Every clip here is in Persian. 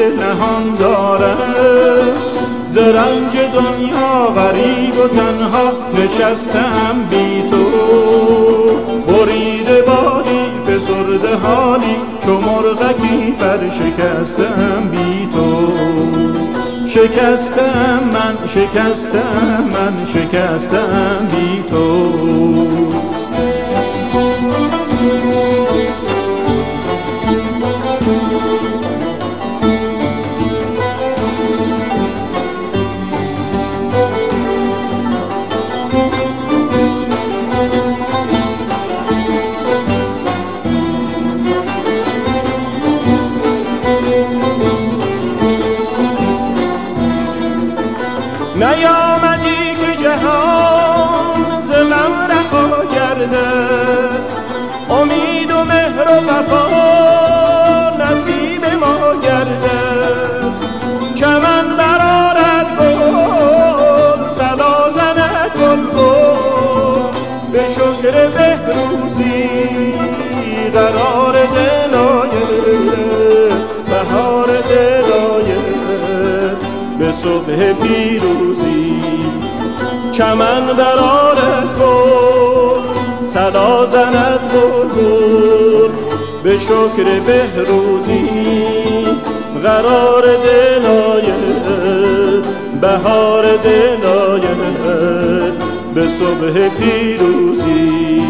دل نهان دارم. ز رنج دنیا غریب و تنها نشستم بی تو، بریده بادی فسرده حالی چو مرغکی بر شکستم بی تو. شکستم من، شکستم من، شکستم بی تو. نیامدی که جهان ز غم رها گردد، امید و مهر و وفا نصیب ما گردد. چمن برآرد گل، صدا زند بلبل، به شکر بهروزی قرار دل آید، بهار دل آید به صبح پیروزی. چمن برآرد گل، صدا زند بلبل، به شکر بهروزی قرار دل آید، بهار دل آید به صبح پیروزی.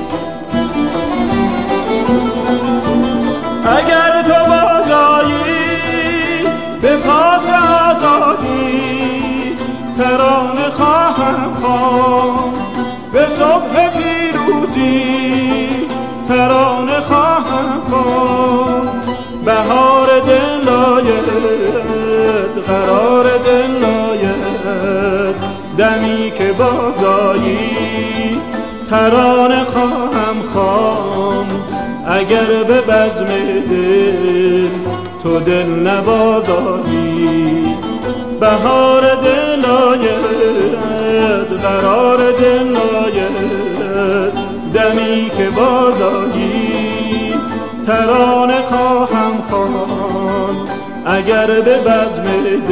اگر تو بازآیی به پاس آزادی، ترانه خواهم خواند به صبح پیروزی، ترانه خواهم خواند. بهار دل آید، قرار دل آید، دمی که بازآیی ترانه خواهم خواند. اگر به بزم دل تو دل نبازآیی، بهار دل آید، قرار دل آید، دمی که بازآیی ترانه خواهم خواند. اگر به بزم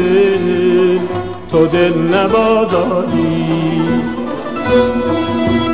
دل تو دل نبازآیی.